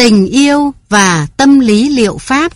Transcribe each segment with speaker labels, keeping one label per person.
Speaker 1: Tình yêu và tâm lý liệu pháp.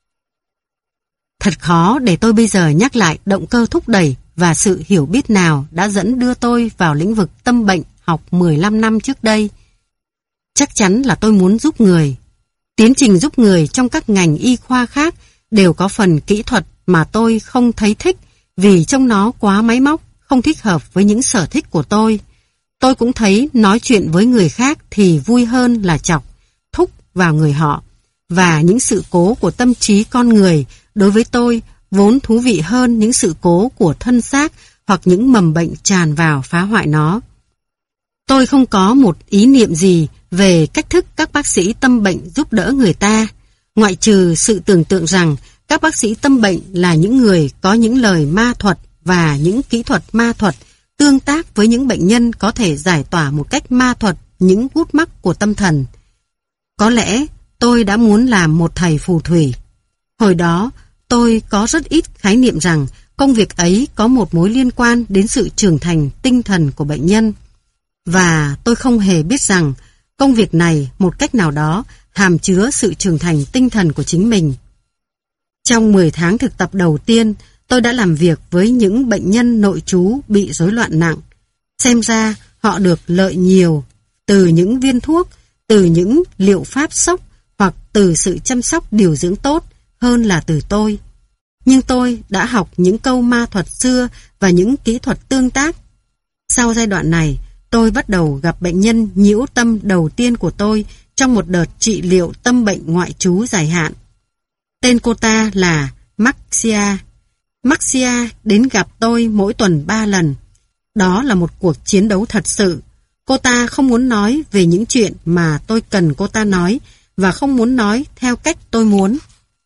Speaker 1: Thật khó để tôi bây giờ nhắc lại động cơ thúc đẩy và sự hiểu biết nào đã dẫn đưa tôi vào lĩnh vực tâm bệnh học 15 năm trước đây. Chắc chắn là tôi muốn giúp người. Tiến trình giúp người trong các ngành y khoa khác đều có phần kỹ thuật mà tôi không thấy thích vì trông nó quá máy móc, không thích hợp với những sở thích của tôi. Tôi cũng thấy nói chuyện với người khác thì vui hơn là chọc, thúc vào người họ. Và những sự cố của tâm trí con người đối với tôi vốn thú vị hơn những sự cố của thân xác hoặc những mầm bệnh tràn vào phá hoại nó. Tôi không có một ý niệm gì về cách thức các bác sĩ tâm bệnh giúp đỡ người ta, ngoại trừ sự tưởng tượng rằng các bác sĩ tâm bệnh là những người có những lời ma thuật và những kỹ thuật ma thuật tương tác với những bệnh nhân có thể giải tỏa một cách ma thuật những gút mắc của tâm thần. Có lẽ tôi đã muốn làm một thầy phù thủy. Hồi đó, tôi có rất ít khái niệm rằng công việc ấy có một mối liên quan đến sự trưởng thành tinh thần của bệnh nhân. Và tôi không hề biết rằng công việc này một cách nào đó hàm chứa sự trưởng thành tinh thần của chính mình. Trong 10 tháng thực tập đầu tiên, tôi đã làm việc với những bệnh nhân nội trú bị rối loạn nặng. Xem ra họ được lợi nhiều từ những viên thuốc, từ những liệu pháp sốc hoặc từ sự chăm sóc điều dưỡng tốt hơn là từ tôi. Nhưng tôi đã học những câu ma thuật xưa và những kỹ thuật tương tác. Sau giai đoạn này, tôi bắt đầu gặp bệnh nhân nhiễu tâm đầu tiên của tôi trong một đợt trị liệu tâm bệnh ngoại trú dài hạn. Tên cô ta là Maxia. Maxia đến gặp tôi mỗi tuần 3 lần. Đó là một cuộc chiến đấu thật sự. Cô ta không muốn nói về những chuyện mà tôi cần cô ta nói và không muốn nói theo cách tôi muốn.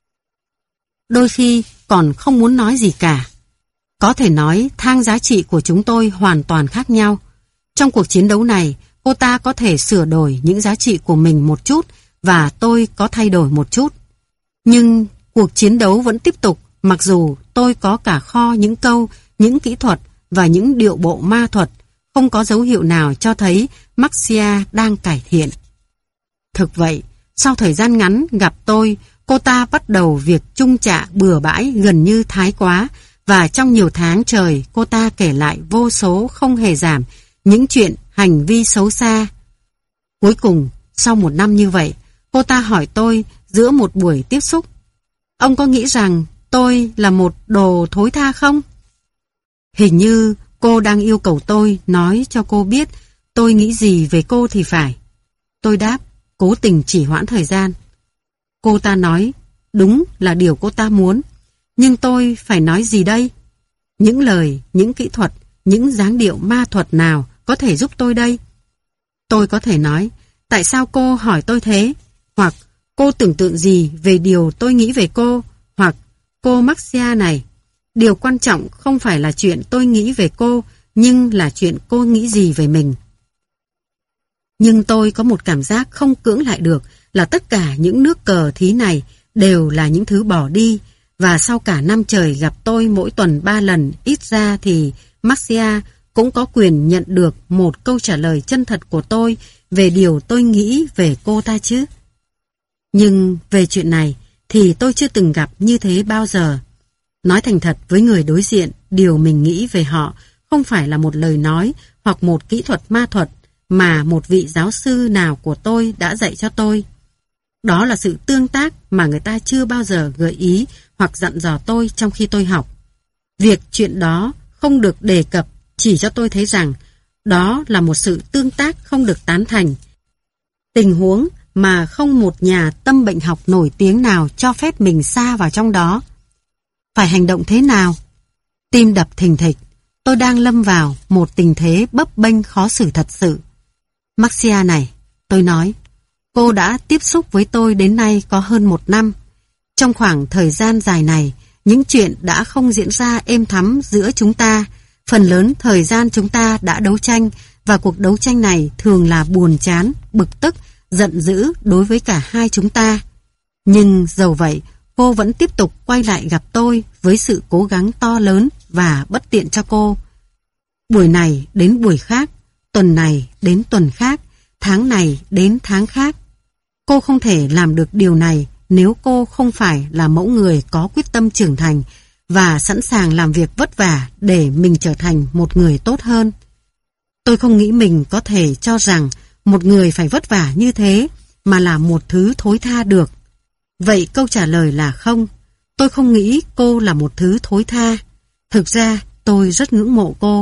Speaker 1: Đôi khi còn không muốn nói gì cả. Có thể nói thang giá trị của chúng tôi hoàn toàn khác nhau. Trong cuộc chiến đấu này, cô ta có thể sửa đổi những giá trị của mình một chút và tôi có thay đổi một chút. Nhưng cuộc chiến đấu vẫn tiếp tục mặc dù tôi có cả kho những câu, những kỹ thuật và những điệu bộ ma thuật. Không có dấu hiệu nào cho thấy Maxia đang cải thiện. Thực vậy, sau thời gian ngắn gặp tôi, cô ta bắt đầu việc chung chạ bừa bãi gần như thái quá và trong nhiều tháng trời cô ta kể lại vô số không hề giảm những chuyện hành vi xấu xa. Cuối cùng, sau 1 năm như vậy, cô ta hỏi tôi giữa một buổi tiếp xúc: "Ông có nghĩ rằng tôi là một đồ thối tha không?" Hình như cô đang yêu cầu tôi nói cho cô biết tôi nghĩ gì về cô thì phải. Tôi đáp, cố tình trì hoãn thời gian. Cô ta nói, đúng là điều cô ta muốn. Nhưng tôi phải nói gì đây? Những lời, những kỹ thuật, những dáng điệu ma thuật nào có thể giúp tôi đây? Tôi có thể nói, tại sao cô hỏi tôi thế? Hoặc, cô tưởng tượng gì về điều tôi nghĩ về cô? Hoặc, cô Maxia này, điều quan trọng không phải là chuyện tôi nghĩ về cô, nhưng là chuyện cô nghĩ gì về mình. Nhưng tôi có một cảm giác không cưỡng lại được là tất cả những nước cờ thí này đều là những thứ bỏ đi, và sau cả năm trời gặp tôi mỗi tuần 3 lần, ít ra thì Maxia cũng có quyền nhận được một câu trả lời chân thật của tôi về điều tôi nghĩ về cô ta chứ. Nhưng về chuyện này thì tôi chưa từng gặp như thế bao giờ. Nói thành thật với người đối diện, điều mình nghĩ về họ không phải là một lời nói hoặc một kỹ thuật ma thuật mà một vị giáo sư nào của tôi đã dạy cho tôi. Đó là sự tương tác mà người ta chưa bao giờ gợi ý hoặc dặn dò tôi trong khi tôi học. Việc chuyện đó không được đề cập chỉ cho tôi thấy rằng đó là một sự tương tác không được tán thành. Tình huống mà không một nhà tâm bệnh học nổi tiếng nào cho phép mình sa vào trong đó. Phải hành động thế nào? Tim đập thình thịch. Tôi đang lâm vào một tình thế bấp bênh khó xử thật sự. Maxia này, tôi nói, cô đã tiếp xúc với tôi đến nay có hơn 1 năm. Trong khoảng thời gian dài này, những chuyện đã không diễn ra êm thắm giữa chúng ta. Phần lớn thời gian chúng ta đã đấu tranh, và cuộc đấu tranh này thường là buồn chán, bực tức, giận dữ đối với cả hai chúng ta. Nhưng dầu vậy, cô vẫn tiếp tục quay lại gặp tôi với sự cố gắng to lớn và bất tiện cho cô. Buổi này đến buổi khác, tuần này đến tuần khác, tháng này đến tháng khác. Cô không thể làm được điều này nếu cô không phải là mẫu người có quyết tâm trưởng thành và sẵn sàng làm việc vất vả để mình trở thành một người tốt hơn. Tôi không nghĩ mình có thể cho rằng một người phải vất vả như thế mà là một thứ thối tha được. Vậy câu trả lời là không. Tôi không nghĩ cô là một thứ thối tha. Thực ra tôi rất ngưỡng mộ cô.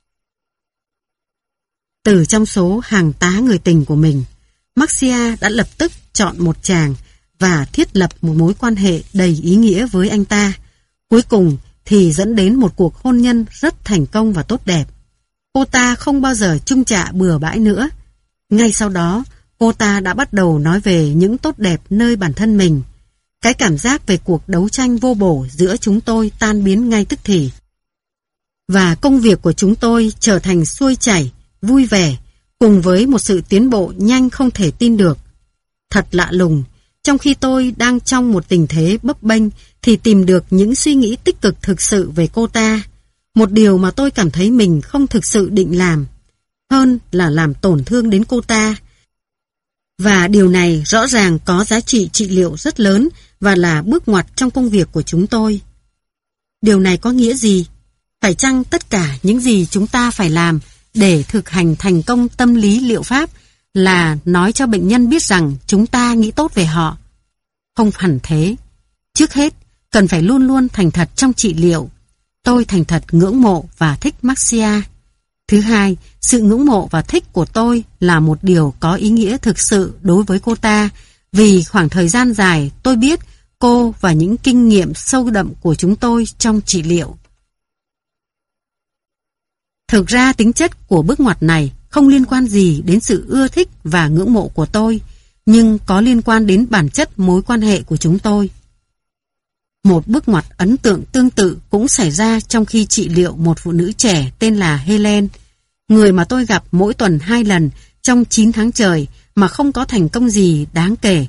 Speaker 1: Từ trong số hàng tá người tình của mình, Marcia đã lập tức chọn một chàng và thiết lập một mối quan hệ đầy ý nghĩa với anh ta. Cuối cùng thì dẫn đến một cuộc hôn nhân rất thành công và tốt đẹp. Cô ta không bao giờ chung chạ bừa bãi nữa. Ngay sau đó, cô ta đã bắt đầu nói về những tốt đẹp nơi bản thân mình. Cái cảm giác về cuộc đấu tranh vô bổ giữa chúng tôi tan biến ngay tức thì. Và công việc của chúng tôi trở thành xuôi chảy, vui vẻ, cùng với một sự tiến bộ nhanh không thể tin được. Thật lạ lùng, trong khi tôi đang trong một tình thế bấp bênh thì tìm được những suy nghĩ tích cực thực sự về cô ta. Một điều mà tôi cảm thấy mình không thực sự định làm, hơn là làm tổn thương đến cô ta. Và điều này rõ ràng có giá trị trị liệu rất lớn và là bước ngoặt trong công việc của chúng tôi. Điều này có nghĩa gì? Phải chăng tất cả những gì chúng ta phải làm để thực hành thành công tâm lý liệu pháp là nói cho bệnh nhân biết rằng chúng ta nghĩ tốt về họ? Không hẳn thế. Trước hết, cần phải luôn luôn thành thật trong trị liệu. Tôi thành thật ngưỡng mộ và thích Marcia. Thứ hai, sự ngưỡng mộ và thích của tôi là một điều có ý nghĩa thực sự đối với cô ta, vì khoảng thời gian dài tôi biết cô và những kinh nghiệm sâu đậm của chúng tôi trong trị liệu. Thực ra tính chất của bước ngoặt này không liên quan gì đến sự ưa thích và ngưỡng mộ của tôi, nhưng có liên quan đến bản chất mối quan hệ của chúng tôi. Một bước ngoặt ấn tượng tương tự cũng xảy ra trong khi trị liệu một phụ nữ trẻ tên là Helen, người mà tôi gặp mỗi tuần 2 lần trong 9 tháng trời mà không có thành công gì đáng kể,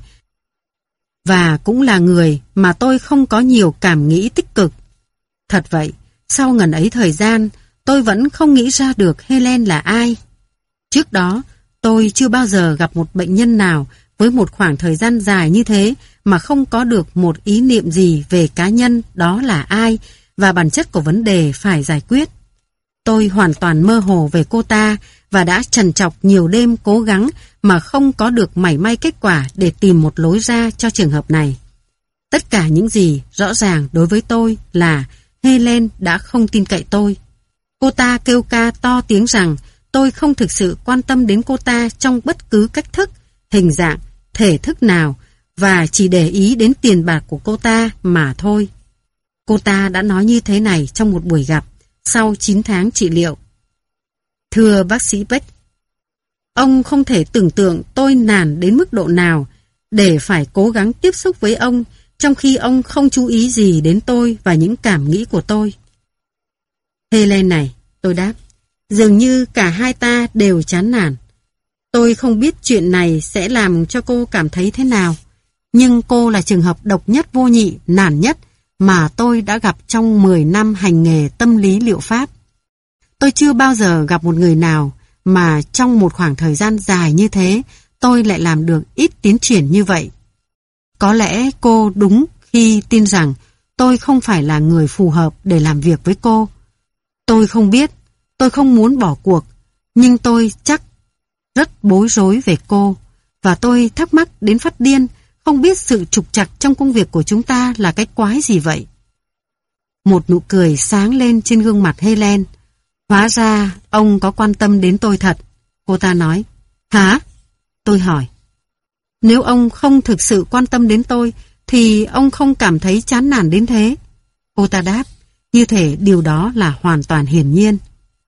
Speaker 1: và cũng là người mà tôi không có nhiều cảm nghĩ tích cực. Thật vậy, sau ngần ấy thời gian, tôi vẫn không nghĩ ra được Helen là ai. Trước đó, tôi chưa bao giờ gặp một bệnh nhân nào với một khoảng thời gian dài như thế mà không có được một ý niệm gì về cá nhân đó là ai và bản chất của vấn đề phải giải quyết. Tôi hoàn toàn mơ hồ về cô ta và đã trằn trọc nhiều đêm cố gắng mà không có được mảy may kết quả để tìm một lối ra cho trường hợp này. Tất cả những gì rõ ràng đối với tôi là Helen đã không tin cậy tôi. Cô ta kêu ca to tiếng rằng tôi không thực sự quan tâm đến cô ta trong bất cứ cách thức, hình dạng, thể thức nào và chỉ để ý đến tiền bạc của cô ta mà thôi. Cô ta đã nói như thế này trong một buổi gặp sau 9 tháng trị liệu. Thưa bác sĩ Beck, ông không thể tưởng tượng tôi nản đến mức độ nào để phải cố gắng tiếp xúc với ông trong khi ông không chú ý gì đến tôi và những cảm nghĩ của tôi. Helen này, tôi đáp, dường như cả hai ta đều chán nản. Tôi không biết chuyện này sẽ làm cho cô cảm thấy thế nào, nhưng cô là trường hợp độc nhất vô nhị, nản nhất mà tôi đã gặp trong 10 năm hành nghề tâm lý liệu pháp. Tôi chưa bao giờ gặp một người nào mà trong một khoảng thời gian dài như thế tôi lại làm được ít tiến triển như vậy. Có lẽ cô đúng khi tin rằng tôi không phải là người phù hợp để làm việc với cô. Tôi không biết, tôi không muốn bỏ cuộc, nhưng tôi chắc rất bối rối về cô, và tôi thắc mắc đến phát điên, không biết sự trục trặc trong công việc của chúng ta là cái quái gì vậy. Một nụ cười sáng lên trên gương mặt Helen. Hóa ra ông có quan tâm đến tôi thật, cô ta nói. Hả? Tôi hỏi. Nếu ông không thực sự quan tâm đến tôi, thì ông không cảm thấy chán nản đến thế. Cô ta đáp, như thể điều đó là hoàn toàn hiển nhiên.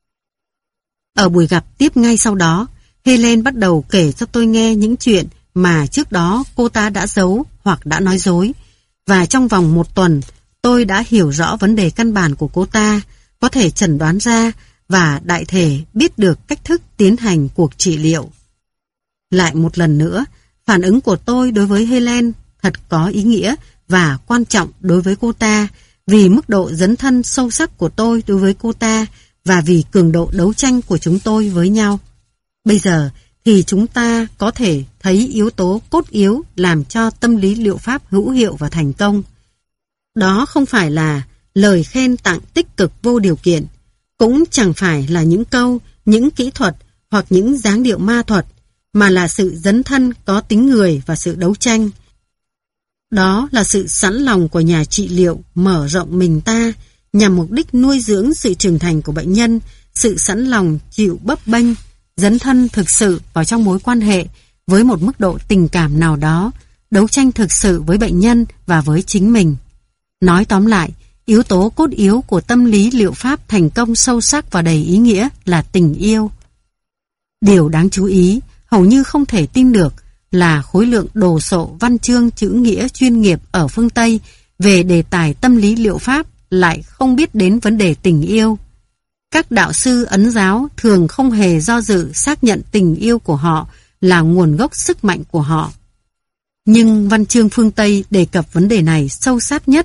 Speaker 1: Ở buổi gặp tiếp ngay sau đó, Helen bắt đầu kể cho tôi nghe những chuyện mà trước đó cô ta đã giấu hoặc đã nói dối. Và trong vòng 1 tuần, tôi đã hiểu rõ vấn đề căn bản của cô ta, có thể chẩn đoán ra và đại thể biết được cách thức tiến hành cuộc trị liệu. Lại một lần nữa, phản ứng của tôi đối với Helen thật có ý nghĩa và quan trọng đối với cô ta, vì mức độ dấn thân sâu sắc của tôi đối với cô ta và vì cường độ đấu tranh của chúng tôi với nhau. Bây giờ thì chúng ta có thể thấy yếu tố cốt yếu làm cho tâm lý liệu pháp hữu hiệu và thành công. Đó không phải là lời khen tặng tích cực vô điều kiện, cũng chẳng phải là những câu, những kỹ thuật hoặc những dáng điệu ma thuật, mà là sự dấn thân có tính người và sự đấu tranh. Đó là sự sẵn lòng của nhà trị liệu mở rộng mình ta nhằm mục đích nuôi dưỡng sự trưởng thành của bệnh nhân, sự sẵn lòng chịu bấp bênh, dấn thân thực sự vào trong mối quan hệ với một mức độ tình cảm nào đó, đấu tranh thực sự với bệnh nhân và với chính mình. Nói tóm lại, yếu tố cốt yếu của tâm lý liệu pháp thành công sâu sắc và đầy ý nghĩa là tình yêu. Điều đáng chú ý, hầu như không thể tin được, là khối lượng đồ sộ văn chương chữ nghĩa chuyên nghiệp ở phương Tây về đề tài tâm lý liệu pháp lại không biết đến vấn đề tình yêu. Các đạo sư Ấn giáo thường không hề do dự xác nhận tình yêu của họ là nguồn gốc sức mạnh của họ. Nhưng văn chương phương Tây đề cập vấn đề này sâu sát nhất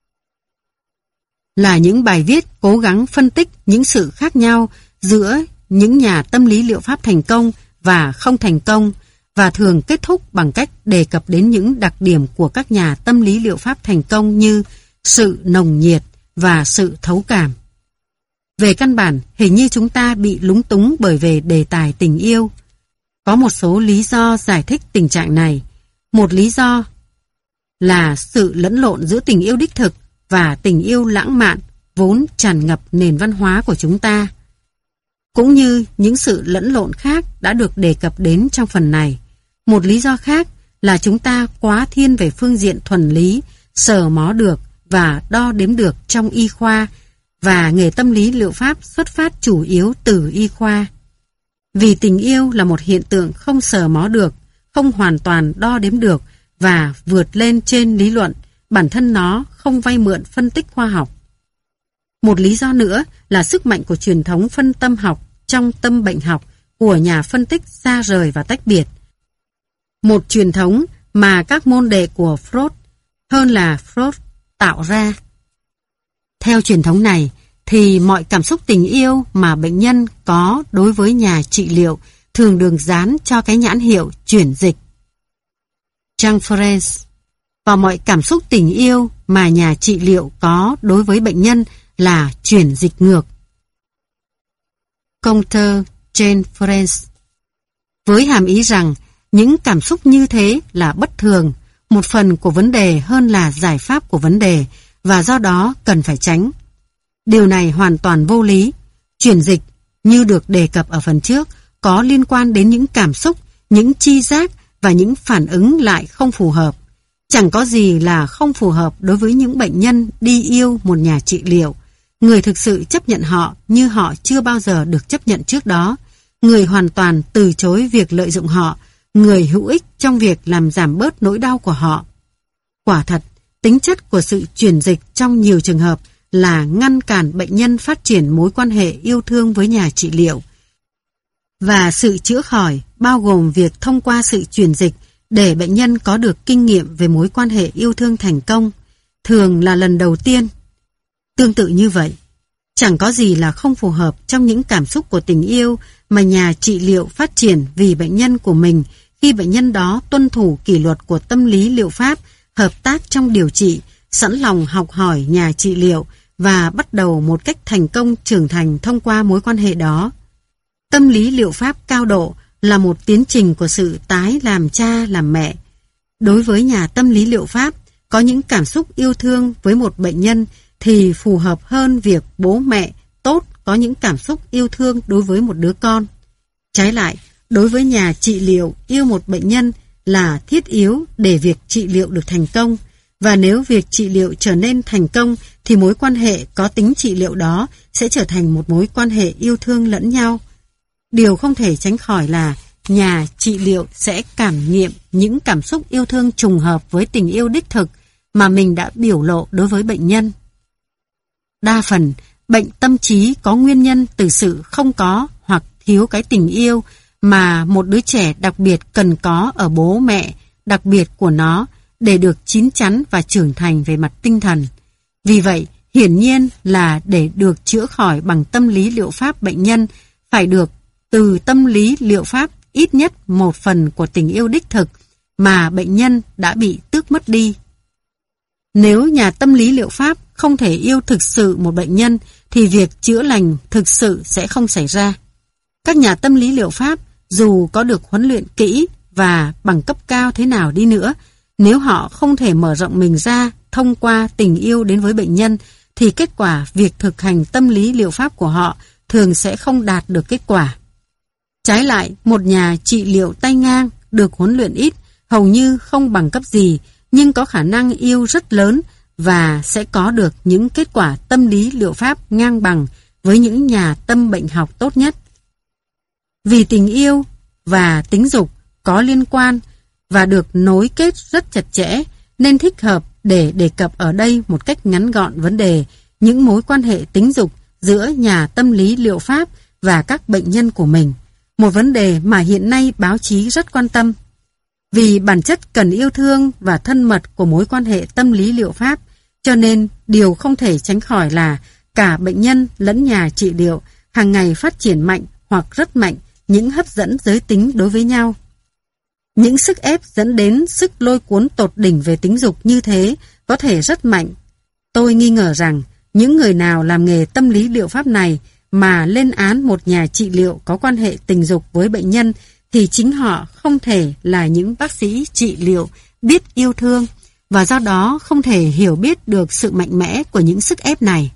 Speaker 1: là những bài viết cố gắng phân tích những sự khác nhau giữa những nhà tâm lý liệu pháp thành công và không thành công, và thường kết thúc bằng cách đề cập đến những đặc điểm của các nhà tâm lý liệu pháp thành công như sự nồng nhiệt và sự thấu cảm. Về căn bản, hình như chúng ta bị lúng túng bởi về đề tài tình yêu. Có một số lý do giải thích tình trạng này. Một lý do là sự lẫn lộn giữa tình yêu đích thực và tình yêu lãng mạn vốn tràn ngập nền văn hóa của chúng ta, cũng như những sự lẫn lộn khác đã được đề cập đến trong phần này. Một lý do khác là chúng ta quá thiên về phương diện thuần lý, sờ mó được và đo đếm được trong y khoa, và nghề tâm lý liệu pháp xuất phát chủ yếu từ y khoa. Vì tình yêu là một hiện tượng không sờ mó được, không hoàn toàn đo đếm được và vượt lên trên lý luận, bản thân nó không vay mượn phân tích khoa học. Một lý do nữa là sức mạnh của truyền thống phân tâm học trong tâm bệnh học của nhà phân tích xa rời và tách biệt. Một truyền thống mà các môn đệ của Freud hơn là Freud tạo ra. Theo truyền thống này thì mọi cảm xúc tình yêu mà bệnh nhân có đối với nhà trị liệu thường được dán cho cái nhãn hiệu chuyển dịch transference, và mọi cảm xúc tình yêu mà nhà trị liệu có đối với bệnh nhân là chuyển dịch ngược counter-transference, với hàm ý rằng những cảm xúc như thế là bất thường, một phần của vấn đề hơn là giải pháp của vấn đề, và do đó cần phải tránh. Điều này hoàn toàn vô lý. Chuyển dịch, như được đề cập ở phần trước, có liên quan đến những cảm xúc, những tri giác và những phản ứng lại không phù hợp. Chẳng có gì là không phù hợp đối với những bệnh nhân đi yêu một nhà trị liệu. Người thực sự chấp nhận họ như họ chưa bao giờ được chấp nhận trước đó. Người hoàn toàn từ chối việc lợi dụng họ. Người hữu ích trong việc làm giảm bớt nỗi đau của họ. Quả thật, tính chất của sự chuyển dịch trong nhiều trường hợp là ngăn cản bệnh nhân phát triển mối quan hệ yêu thương với nhà trị liệu. Và sự chữa khỏi bao gồm việc thông qua sự chuyển dịch để bệnh nhân có được kinh nghiệm về mối quan hệ yêu thương thành công, thường là lần đầu tiên. Tương tự như vậy, chẳng có gì là không phù hợp trong những cảm xúc của tình yêu mà nhà trị liệu phát triển vì bệnh nhân của mình khi bệnh nhân đó tuân thủ kỷ luật của tâm lý liệu pháp, hợp tác trong điều trị, sẵn lòng học hỏi nhà trị liệu và bắt đầu một cách thành công trưởng thành thông qua mối quan hệ đó. Tâm lý liệu pháp cao độ là một tiến trình của sự tái làm cha làm mẹ. Đối với nhà tâm lý liệu pháp, có những cảm xúc yêu thương với một bệnh nhân thì phù hợp hơn việc bố mẹ tốt có những cảm xúc yêu thương đối với một đứa con. Trái lại, đối với nhà trị liệu, yêu một bệnh nhân là thiết yếu để việc trị liệu được thành công, và nếu việc trị liệu trở nên thành công thì mối quan hệ có tính trị liệu đó sẽ trở thành một mối quan hệ yêu thương lẫn nhau. Điều không thể tránh khỏi là nhà trị liệu sẽ cảm nghiệm những cảm xúc yêu thương trùng hợp với tình yêu đích thực mà mình đã biểu lộ đối với bệnh nhân. Đa phần, bệnh tâm trí có nguyên nhân từ sự không có hoặc thiếu cái tình yêu mà một đứa trẻ đặc biệt cần có ở bố mẹ đặc biệt của nó để được chín chắn và trưởng thành về mặt tinh thần. Vì vậy, hiển nhiên là để được chữa khỏi bằng tâm lý liệu pháp, bệnh nhân phải được từ tâm lý liệu pháp ít nhất một phần của tình yêu đích thực mà bệnh nhân đã bị tước mất đi. Nếu nhà tâm lý liệu pháp không thể yêu thực sự một bệnh nhân thì việc chữa lành thực sự sẽ không xảy ra. Các nhà tâm lý liệu pháp dù có được huấn luyện kỹ và bằng cấp cao thế nào đi nữa, nếu họ không thể mở rộng mình ra thông qua tình yêu đến với bệnh nhân thì kết quả việc thực hành tâm lý liệu pháp của họ thường sẽ không đạt được kết quả. Trái lại, một nhà trị liệu tay ngang được huấn luyện ít, hầu như không bằng cấp gì, nhưng có khả năng yêu rất lớn và sẽ có được những kết quả tâm lý liệu pháp ngang bằng với những nhà tâm bệnh học tốt nhất. Vì tình yêu và tính dục có liên quan và được nối kết rất chặt chẽ, nên thích hợp để đề cập ở đây một cách ngắn gọn vấn đề những mối quan hệ tính dục giữa nhà tâm lý liệu pháp và các bệnh nhân của mình, một vấn đề mà hiện nay báo chí rất quan tâm. Vì bản chất cần yêu thương và thân mật của mối quan hệ tâm lý liệu pháp, cho nên điều không thể tránh khỏi là cả bệnh nhân lẫn nhà trị liệu hàng ngày phát triển mạnh hoặc rất mạnh những hấp dẫn giới tính đối với nhau. Những sức ép dẫn đến sức lôi cuốn tột đỉnh về tính dục như thế có thể rất mạnh. Tôi nghi ngờ rằng những người nào làm nghề tâm lý liệu pháp này mà lên án một nhà trị liệu có quan hệ tình dục với bệnh nhân thì chính họ không thể là những bác sĩ trị liệu biết yêu thương và do đó không thể hiểu biết được sự mạnh mẽ của những sức ép này.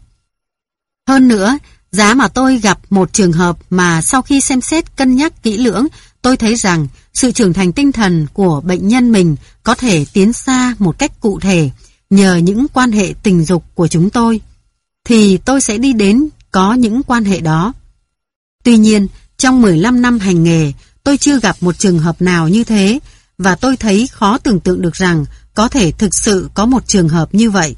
Speaker 1: Hơn nữa, giá mà tôi gặp một trường hợp mà sau khi xem xét cân nhắc kỹ lưỡng, tôi thấy rằng sự trưởng thành tinh thần của bệnh nhân mình có thể tiến xa một cách cụ thể nhờ những quan hệ tình dục của chúng tôi, thì tôi sẽ đi đến có những quan hệ đó. Tuy nhiên, trong 15 năm hành nghề, tôi chưa gặp một trường hợp nào như thế, và tôi thấy khó tưởng tượng được rằng có thể thực sự có một trường hợp như vậy.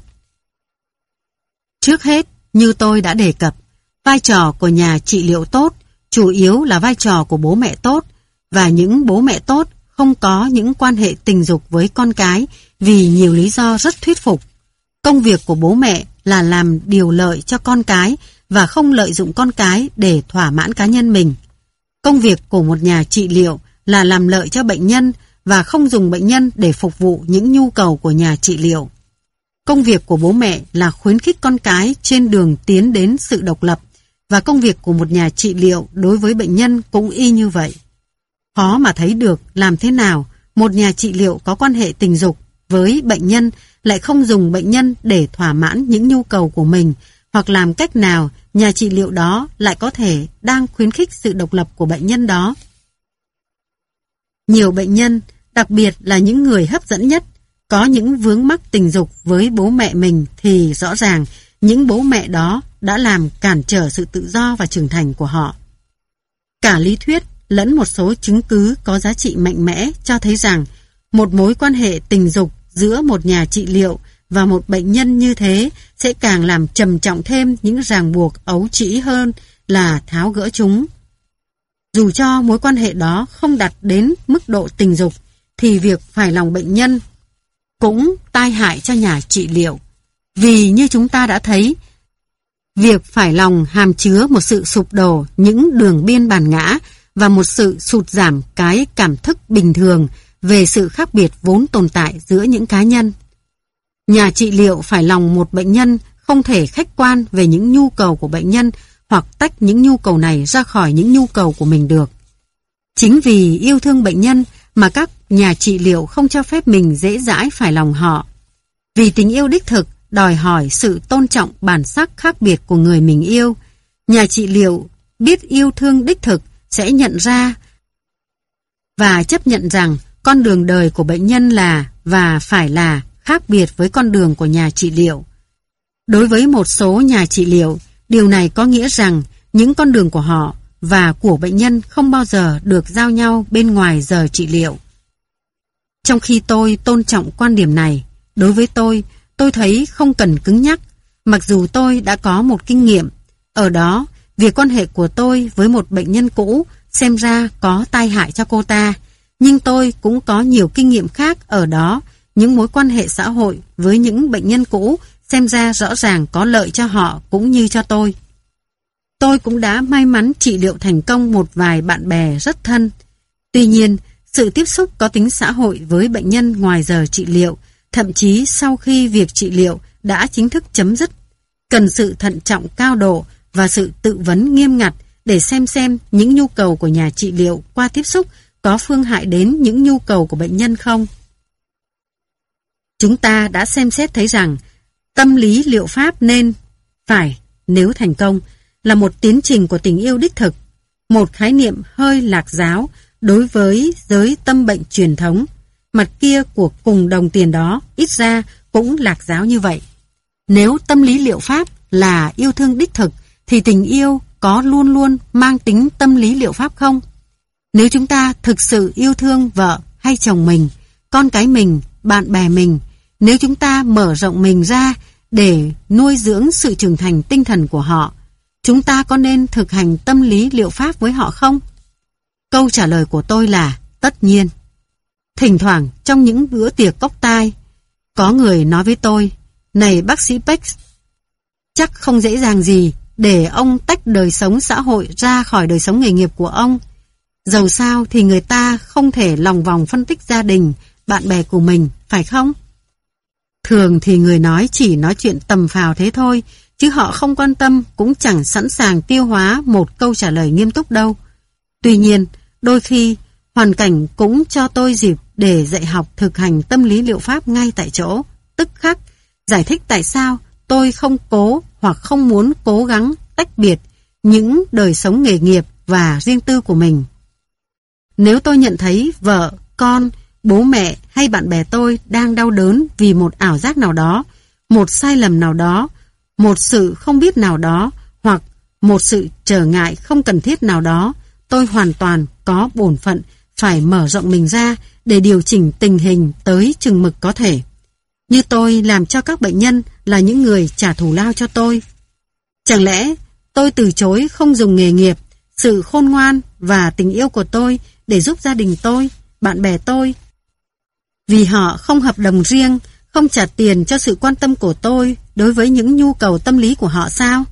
Speaker 1: Trước hết, như tôi đã đề cập, vai trò của nhà trị liệu tốt chủ yếu là vai trò của bố mẹ tốt, và những bố mẹ tốt không có những quan hệ tình dục với con cái vì nhiều lý do rất thuyết phục. Công việc của bố mẹ là làm điều lợi cho con cái và không lợi dụng con cái để thỏa mãn cá nhân mình. Công việc của một nhà trị liệu là làm lợi cho bệnh nhân và không dùng bệnh nhân để phục vụ những nhu cầu của nhà trị liệu. Công việc của bố mẹ là khuyến khích con cái trên đường tiến đến sự độc lập, và công việc của một nhà trị liệu đối với bệnh nhân cũng y như vậy. Khó mà thấy được làm thế nào một nhà trị liệu có quan hệ tình dục với bệnh nhân lại không dùng bệnh nhân để thỏa mãn những nhu cầu của mình, hoặc làm cách nào nhà trị liệu đó lại có thể đang khuyến khích sự độc lập của bệnh nhân đó. Nhiều bệnh nhân, đặc biệt là những người hấp dẫn nhất, có những vướng mắc tình dục với bố mẹ mình thì rõ ràng những bố mẹ đó đã làm cản trở sự tự do và trưởng thành của họ. Cả lý thuyết lẫn một số chứng cứ có giá trị mạnh mẽ cho thấy rằng một mối quan hệ tình dục giữa một nhà trị liệu và một bệnh nhân như thế sẽ càng làm trầm trọng thêm những ràng buộc ấu trĩ hơn là tháo gỡ chúng. Dù cho mối quan hệ đó không đạt đến mức độ tình dục thì việc phải lòng bệnh nhân cũng tai hại cho nhà trị liệu. Vì như chúng ta đã thấy, việc phải lòng hàm chứa một sự sụp đổ những đường biên bản ngã và một sự sụt giảm cái cảm thức bình thường về sự khác biệt vốn tồn tại giữa những cá nhân. Nhà trị liệu phải lòng một bệnh nhân không thể khách quan về những nhu cầu của bệnh nhân hoặc tách những nhu cầu này ra khỏi những nhu cầu của mình được. Chính vì yêu thương bệnh nhân mà các nhà trị liệu không cho phép mình dễ dãi phải lòng họ. Vì tình yêu đích thực đòi hỏi sự tôn trọng bản sắc khác biệt của người mình yêu. Nhà trị liệu biết yêu thương đích thực sẽ nhận ra và chấp nhận rằng con đường đời của bệnh nhân là và phải là khác biệt với con đường của nhà trị liệu. Đối với một số nhà trị liệu, điều này có nghĩa rằng những con đường của họ và của bệnh nhân không bao giờ được giao nhau bên ngoài giờ trị liệu. Trong khi tôi tôn trọng quan điểm này, đối với tôi thấy không cần cứng nhắc, mặc dù tôi đã có một kinh nghiệm. Ở đó, việc quan hệ của tôi với một bệnh nhân cũ xem ra có tai hại cho cô ta, nhưng tôi cũng có nhiều kinh nghiệm khác ở đó. Những mối quan hệ xã hội với những bệnh nhân cũ xem ra rõ ràng có lợi cho họ cũng như cho tôi. Tôi cũng đã may mắn trị liệu thành công một vài bạn bè rất thân. Tuy nhiên, sự tiếp xúc có tính xã hội với bệnh nhân ngoài giờ trị liệu, thậm chí sau khi việc trị liệu đã chính thức chấm dứt, cần sự thận trọng cao độ và sự tự vấn nghiêm ngặt để xem những nhu cầu của nhà trị liệu qua tiếp xúc có phương hại đến những nhu cầu của bệnh nhân không. Chúng ta đã xem xét thấy rằng tâm lý liệu pháp nên phải, nếu thành công, là một tiến trình của tình yêu đích thực, một khái niệm hơi lạc giáo đối với giới tâm bệnh truyền thống. Mặt kia của cùng đồng tiền đó ít ra cũng lạc giáo như vậy. Nếu tâm lý liệu pháp là yêu thương đích thực thì tình yêu có luôn luôn mang tính tâm lý liệu pháp không? Nếu chúng ta thực sự yêu thương vợ hay chồng mình, con cái mình, bạn bè mình, nếu chúng ta mở rộng mình ra để nuôi dưỡng sự trưởng thành tinh thần của họ, chúng ta có nên thực hành tâm lý liệu pháp với họ không? Câu trả lời của tôi là tất nhiên. Thỉnh thoảng trong những bữa tiệc cốc tai, có người nói với tôi, này bác sĩ Peck, chắc không dễ dàng gì để ông tách đời sống xã hội ra khỏi đời sống nghề nghiệp của ông. Dầu sao thì người ta không thể lòng vòng phân tích gia đình, bạn bè của mình, phải không? Thường thì người nói chỉ nói chuyện tầm phào thế thôi, chứ họ không quan tâm cũng chẳng sẵn sàng tiêu hóa một câu trả lời nghiêm túc đâu. Tuy nhiên, đôi khi hoàn cảnh cũng cho tôi dịp để dạy học thực hành tâm lý liệu pháp ngay tại chỗ, tức khắc, giải thích tại sao tôi không cố hoặc không muốn cố gắng tách biệt những đời sống nghề nghiệp và riêng tư của mình. Nếu tôi nhận thấy vợ, con, bố mẹ hay bạn bè tôi đang đau đớn vì một ảo giác nào đó, một sai lầm nào đó, một sự không biết nào đó hoặc một sự trở ngại không cần thiết nào đó, tôi hoàn toàn có bổn phận phải mở rộng mình ra để điều chỉnh tình hình tới chừng mực có thể. Như tôi làm cho các bệnh nhân là những người trả thù lao cho tôi. Chẳng lẽ tôi từ chối không dùng nghề nghiệp, sự khôn ngoan và tình yêu của tôi để giúp gia đình tôi, bạn bè tôi, vì họ không hợp đồng riêng, không trả tiền cho sự quan tâm của tôi đối với những nhu cầu tâm lý của họ sao?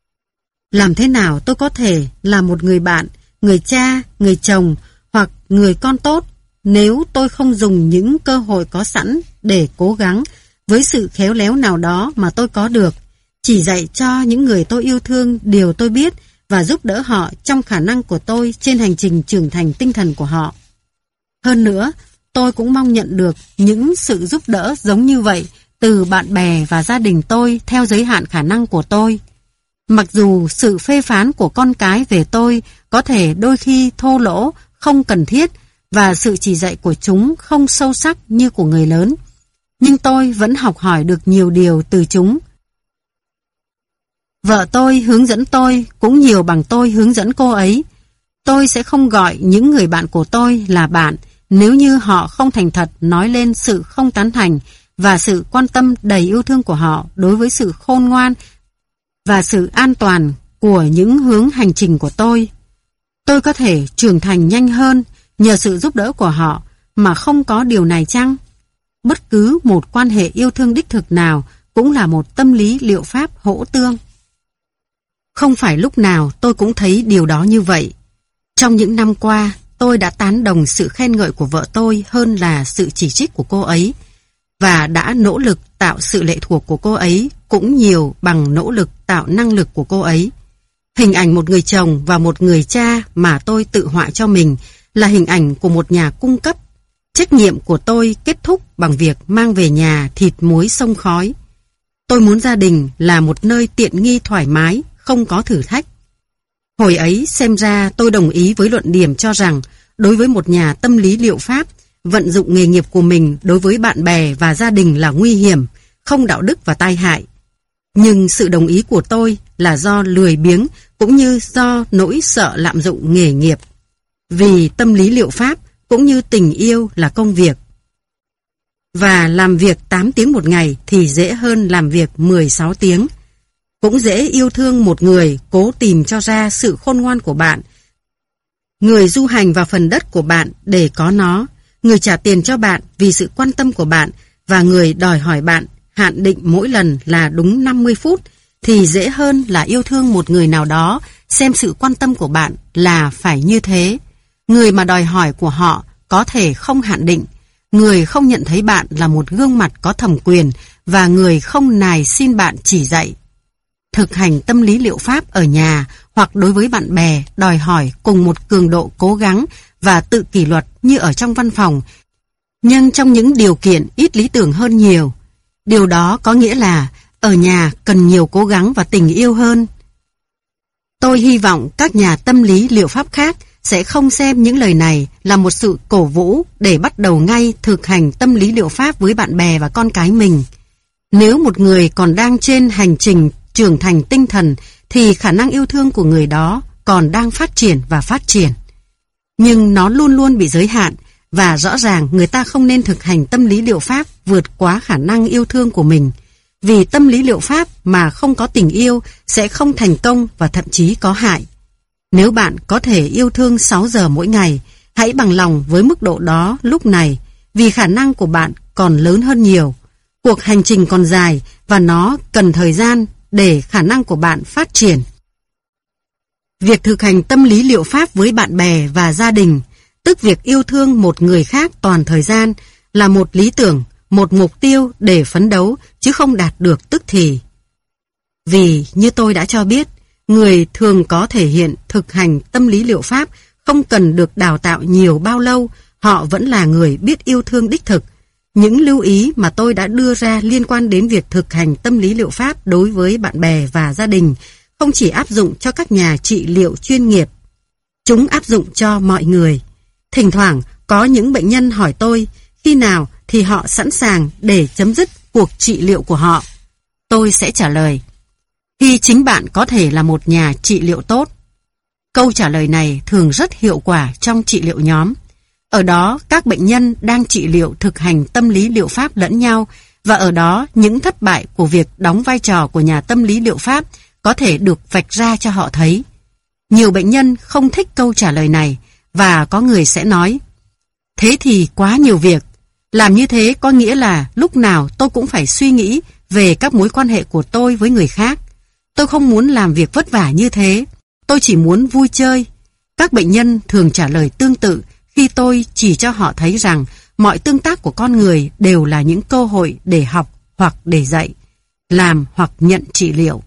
Speaker 1: Làm thế nào tôi có thể là một người bạn, người cha, người chồng hoặc người con tốt nếu tôi không dùng những cơ hội có sẵn để cố gắng với sự khéo léo nào đó mà tôi có được, chỉ dạy cho những người tôi yêu thương điều tôi biết và giúp đỡ họ trong khả năng của tôi trên hành trình trưởng thành tinh thần của họ. Hơn nữa, tôi cũng mong nhận được những sự giúp đỡ giống như vậy từ bạn bè và gia đình tôi theo giới hạn khả năng của tôi. Mặc dù sự phê phán của con cái về tôi có thể đôi khi thô lỗ, không cần thiết và sự chỉ dạy của chúng không sâu sắc như của người lớn, nhưng tôi vẫn học hỏi được nhiều điều từ chúng. Vợ tôi hướng dẫn tôi cũng nhiều bằng tôi hướng dẫn cô ấy. Tôi sẽ không gọi những người bạn của tôi là bạn nếu như họ không thành thật nói lên sự không tán thành và sự quan tâm đầy yêu thương của họ đối với sự khôn ngoan và sự an toàn của những hướng hành trình của tôi. Tôi có thể trưởng thành nhanh hơn nhờ sự giúp đỡ của họ mà không có điều này chăng? Bất cứ một quan hệ yêu thương đích thực nào cũng là một tâm lý liệu pháp hỗ tương. Không phải lúc nào tôi cũng thấy điều đó như vậy. Trong những năm qua, tôi đã tán đồng sự khen ngợi của vợ tôi hơn là sự chỉ trích của cô ấy, và đã nỗ lực tạo sự lệ thuộc của cô ấy cũng nhiều bằng nỗ lực tạo năng lực của cô ấy. Hình ảnh một người chồng và một người cha mà tôi tự họa cho mình là hình ảnh của một nhà cung cấp. Trách nhiệm của tôi kết thúc bằng việc mang về nhà thịt muối xông khói. Tôi muốn gia đình là một nơi tiện nghi thoải mái, không có thử thách. Hồi ấy xem ra tôi đồng ý với luận điểm cho rằng đối với một nhà tâm lý liệu pháp, vận dụng nghề nghiệp của mình đối với bạn bè và gia đình là nguy hiểm, không đạo đức và tai hại. Nhưng sự đồng ý của tôi là do lười biếng cũng như do nỗi sợ lạm dụng nghề nghiệp. Vì tâm lý liệu pháp cũng như tình yêu là công việc. Và làm việc 8 tiếng một ngày thì dễ hơn làm việc 16 tiếng. Cũng dễ yêu thương một người cố tìm cho ra sự khôn ngoan của bạn. Người du hành vào phần đất của bạn để có nó, người trả tiền cho bạn vì sự quan tâm của bạn và người đòi hỏi bạn hạn định mỗi lần là đúng 50 phút thì dễ hơn là yêu thương một người nào đó xem sự quan tâm của bạn là phải như thế. Người mà đòi hỏi của họ có thể không hạn định, người không nhận thấy bạn là một gương mặt có thẩm quyền và người không nài xin bạn chỉ dạy. Thực hành tâm lý liệu pháp ở nhà hoặc đối với bạn bè đòi hỏi cùng một cường độ cố gắng và tự kỷ luật như ở trong văn phòng, nhưng trong những điều kiện ít lý tưởng hơn nhiều. Điều đó có nghĩa là ở nhà cần nhiều cố gắng và tình yêu hơn. Tôi hy vọng các nhà tâm lý liệu pháp khác sẽ không xem những lời này là một sự cổ vũ để bắt đầu ngay thực hành tâm lý liệu pháp với bạn bè và con cái mình. Nếu một người còn đang trên hành trình trưởng thành tinh thần thì khả năng yêu thương của người đó còn đang phát triển và phát triển. Nhưng nó luôn luôn bị giới hạn và rõ ràng người ta không nên thực hành tâm lý liệu pháp vượt quá khả năng yêu thương của mình. Vì tâm lý liệu pháp mà không có tình yêu sẽ không thành công và thậm chí có hại. Nếu bạn có thể yêu thương 6 giờ mỗi ngày, hãy bằng lòng với mức độ đó lúc này, vì khả năng của bạn còn lớn hơn nhiều. Cuộc hành trình còn dài và nó cần thời gian để khả năng của bạn phát triển. Việc thực hành tâm lý liệu pháp với bạn bè và gia đình, tức việc yêu thương một người khác toàn thời gian, là một lý tưởng, một mục tiêu để phấn đấu chứ không đạt được tức thì. Vì như tôi đã cho biết, người thường có thể hiện thực hành tâm lý liệu pháp không cần được đào tạo nhiều bao lâu, họ vẫn là người biết yêu thương đích thực. Những lưu ý mà tôi đã đưa ra liên quan đến việc thực hành tâm lý liệu pháp đối với bạn bè và gia đình không chỉ áp dụng cho các nhà trị liệu chuyên nghiệp. Chúng áp dụng cho mọi người. Thỉnh thoảng có những bệnh nhân hỏi tôi khi nào thì họ sẵn sàng để chấm dứt cuộc trị liệu của họ. Tôi sẽ trả lời: khi chính bạn có thể là một nhà trị liệu tốt. Câu trả lời này thường rất hiệu quả trong trị liệu nhóm. Ở đó các bệnh nhân đang trị liệu thực hành tâm lý liệu pháp lẫn nhau, và ở đó những thất bại của việc đóng vai trò của nhà tâm lý liệu pháp có thể được vạch ra cho họ thấy. Nhiều bệnh nhân không thích câu trả lời này, và có người sẽ nói: thế thì quá nhiều việc. Làm như thế có nghĩa là lúc nào tôi cũng phải suy nghĩ về các mối quan hệ của tôi với người khác. Tôi không muốn làm việc vất vả như thế. Tôi chỉ muốn vui chơi. Các bệnh nhân thường trả lời tương tự khi tôi chỉ cho họ thấy rằng mọi tương tác của con người đều là những cơ hội để học hoặc để dạy, làm hoặc nhận trị liệu.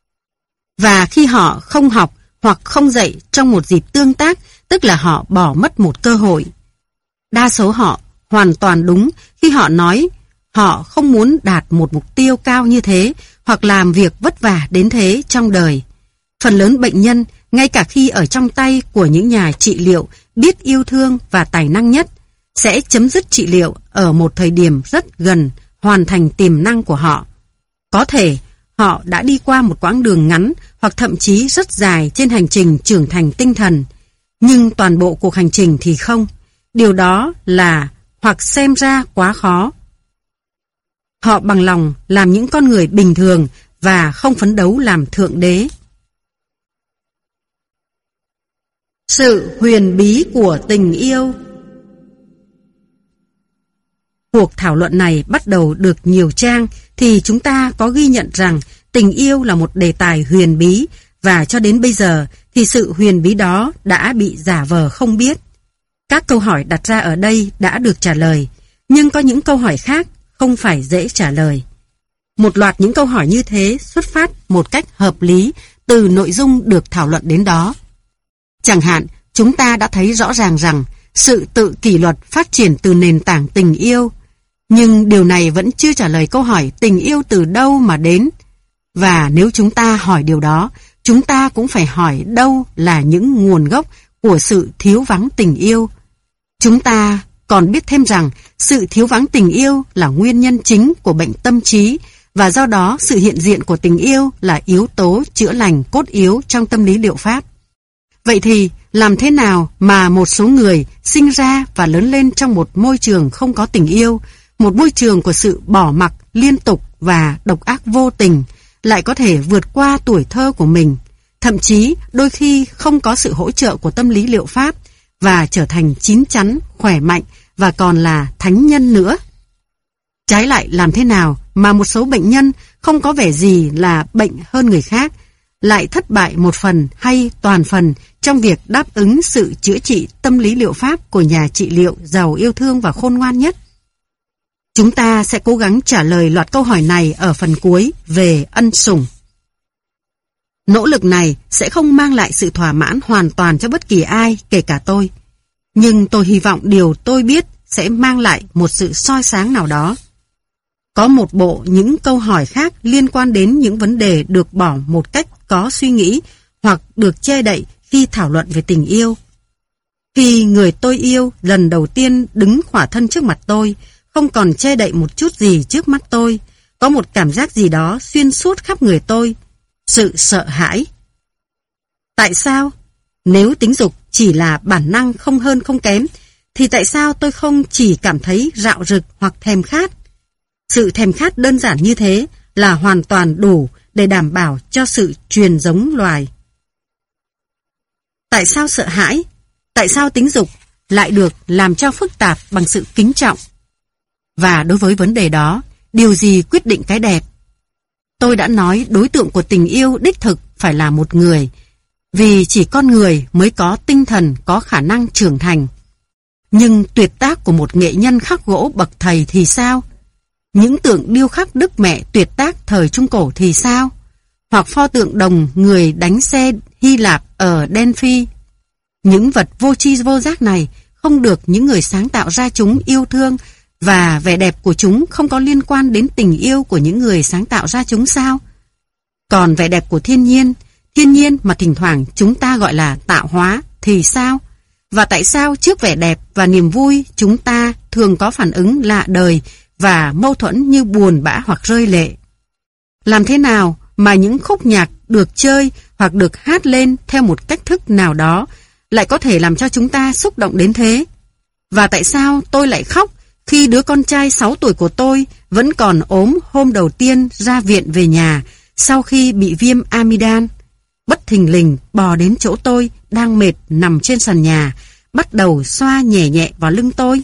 Speaker 1: Và khi họ không học hoặc không dạy trong một dịp tương tác, tức là họ bỏ mất một cơ hội. Đa số họ hoàn toàn đúng khi họ nói họ không muốn đạt một mục tiêu cao như thế hoặc làm việc vất vả đến thế trong đời. Phần lớn bệnh nhân, ngay cả khi ở trong tay của những nhà trị liệu biết yêu thương và tài năng nhất, sẽ chấm dứt trị liệu ở một thời điểm rất gần hoàn thành tiềm năng của họ. Có thể họ đã đi qua một quãng đường ngắn hoặc thậm chí rất dài trên hành trình trưởng thành tinh thần, nhưng toàn bộ cuộc hành trình thì không. Điều đó là hoặc xem ra quá khó. Họ bằng lòng làm những con người bình thường và không phấn đấu làm thượng đế. Sự huyền bí của tình yêu. Cuộc thảo luận này bắt đầu được nhiều trang thì chúng ta có ghi nhận rằng tình yêu là một đề tài huyền bí, và cho đến bây giờ thì sự huyền bí đó đã bị giả vờ không biết. Các câu hỏi đặt ra ở đây đã được trả lời, nhưng có những câu hỏi khác không phải dễ trả lời. Một loạt những câu hỏi như thế xuất phát một cách hợp lý từ nội dung được thảo luận đến đó. Chẳng hạn, chúng ta đã thấy rõ ràng rằng sự tự kỷ luật phát triển từ nền tảng tình yêu, nhưng điều này vẫn chưa trả lời câu hỏi tình yêu từ đâu mà đến. Và nếu chúng ta hỏi điều đó, chúng ta cũng phải hỏi đâu là những nguồn gốc của sự thiếu vắng tình yêu. Chúng ta còn biết thêm rằng sự thiếu vắng tình yêu là nguyên nhân chính của bệnh tâm trí, và do đó sự hiện diện của tình yêu là yếu tố chữa lành cốt yếu trong tâm lý liệu pháp. Vậy thì làm thế nào mà một số người sinh ra và lớn lên trong một môi trường không có tình yêu, một môi trường của sự bỏ mặc liên tục và độc ác vô tình, lại có thể vượt qua tuổi thơ của mình, thậm chí đôi khi không có sự hỗ trợ của tâm lý liệu pháp, và trở thành chín chắn, khỏe mạnh và còn là thánh nhân nữa? Trái lại, làm thế nào mà một số bệnh nhân không có vẻ gì là bệnh hơn người khác, lại thất bại một phần hay toàn phần trong việc đáp ứng sự chữa trị tâm lý liệu pháp của nhà trị liệu giàu yêu thương và khôn ngoan nhất? Chúng ta sẽ cố gắng trả lời loạt câu hỏi này ở phần cuối về ân sủng. Nỗ lực này sẽ không mang lại sự thỏa mãn hoàn toàn cho bất kỳ ai, kể cả tôi. Nhưng tôi hy vọng điều tôi biết sẽ mang lại một sự soi sáng nào đó. Có một bộ những câu hỏi khác liên quan đến những vấn đề được bỏ một cách có suy nghĩ hoặc được che đậy khi thảo luận về tình yêu. Khi người tôi yêu lần đầu tiên đứng khỏa thân trước mặt tôi, không còn che đậy một chút gì trước mắt tôi, có một cảm giác gì đó xuyên suốt khắp người tôi, sự sợ hãi. Tại sao? Nếu tính dục chỉ là bản năng không hơn không kém, thì tại sao tôi không chỉ cảm thấy rạo rực hoặc thèm khát? Sự thèm khát đơn giản như thế là hoàn toàn đủ để đảm bảo cho sự truyền giống loài. Tại sao sợ hãi? Tại sao tính dục lại được làm cho phức tạp bằng sự kính trọng? Và đối với vấn đề đó, điều gì quyết định cái đẹp? Tôi đã nói đối tượng của tình yêu đích thực phải là một người, vì chỉ con người mới có tinh thần, có khả năng trưởng thành. Nhưng tuyệt tác của một nghệ nhân khắc gỗ bậc thầy thì sao? Những tượng điêu khắc Đức Mẹ tuyệt tác thời Trung Cổ thì sao? Hoặc pho tượng đồng người đánh xe Hy Lạp ở Delphi. Những vật vô tri vô giác này không được những người sáng tạo ra chúng yêu thương, và vẻ đẹp của chúng không có liên quan đến tình yêu của những người sáng tạo ra chúng sao? Còn vẻ đẹp của thiên nhiên mà thỉnh thoảng chúng ta gọi là tạo hóa thì sao? Và tại sao trước vẻ đẹp và niềm vui chúng ta thường có phản ứng lạ đời và mâu thuẫn như buồn bã hoặc rơi lệ? Làm thế nào mà những khúc nhạc được chơi hoặc được hát lên theo một cách thức nào đó lại có thể làm cho chúng ta xúc động đến thế? Và tại sao tôi lại khóc khi đứa con trai 6 tuổi của tôi vẫn còn ốm hôm đầu tiên ra viện về nhà sau khi bị viêm amidan, bất thình lình bò đến chỗ tôi đang mệt nằm trên sàn nhà, bắt đầu xoa nhẹ nhẹ vào lưng tôi?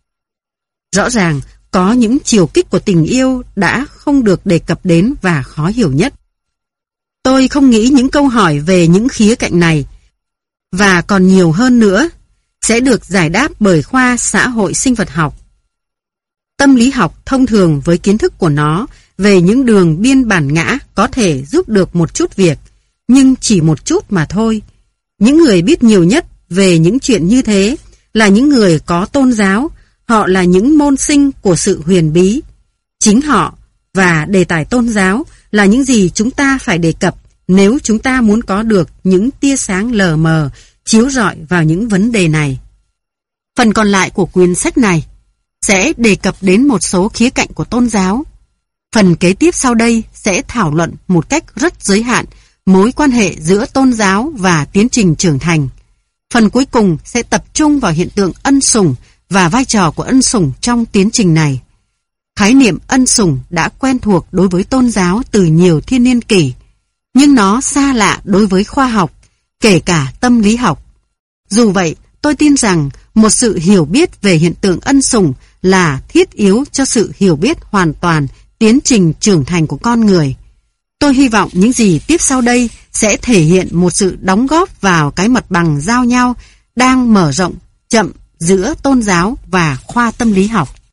Speaker 1: Rõ ràng có những chiều kích của tình yêu đã không được đề cập đến và khó hiểu nhất. Tôi không nghĩ những câu hỏi về những khía cạnh này, và còn nhiều hơn nữa, sẽ được giải đáp bởi khoa xã hội sinh vật học. Tâm lý học thông thường với kiến thức của nó về những đường biên bản ngã có thể giúp được một chút việc, nhưng chỉ một chút mà thôi. Những người biết nhiều nhất về những chuyện như thế là những người có tôn giáo, họ là những môn sinh của sự huyền bí. Chính họ và đề tài tôn giáo là những gì chúng ta phải đề cập nếu chúng ta muốn có được những tia sáng lờ mờ chiếu rọi vào những vấn đề này. Phần còn lại của quyển sách này sẽ đề cập đến một số khía cạnh của tôn giáo. Phần kế tiếp sau đây sẽ thảo luận một cách rất giới hạn mối quan hệ giữa tôn giáo và tiến trình trưởng thành. Phần cuối cùng sẽ tập trung vào hiện tượng ân sủng và vai trò của ân sủng trong tiến trình này. Khái niệm ân sủng đã quen thuộc đối với tôn giáo từ nhiều thiên niên kỷ, nhưng nó xa lạ đối với khoa học, kể cả tâm lý học. Dù vậy, tôi tin rằng một sự hiểu biết về hiện tượng ân sủng là thiết yếu cho sự hiểu biết hoàn toàn tiến trình trưởng thành của con người. Tôi hy vọng những gì tiếp sau đây sẽ thể hiện một sự đóng góp vào cái mặt bằng giao nhau đang mở rộng chậm giữa tôn giáo và khoa tâm lý học.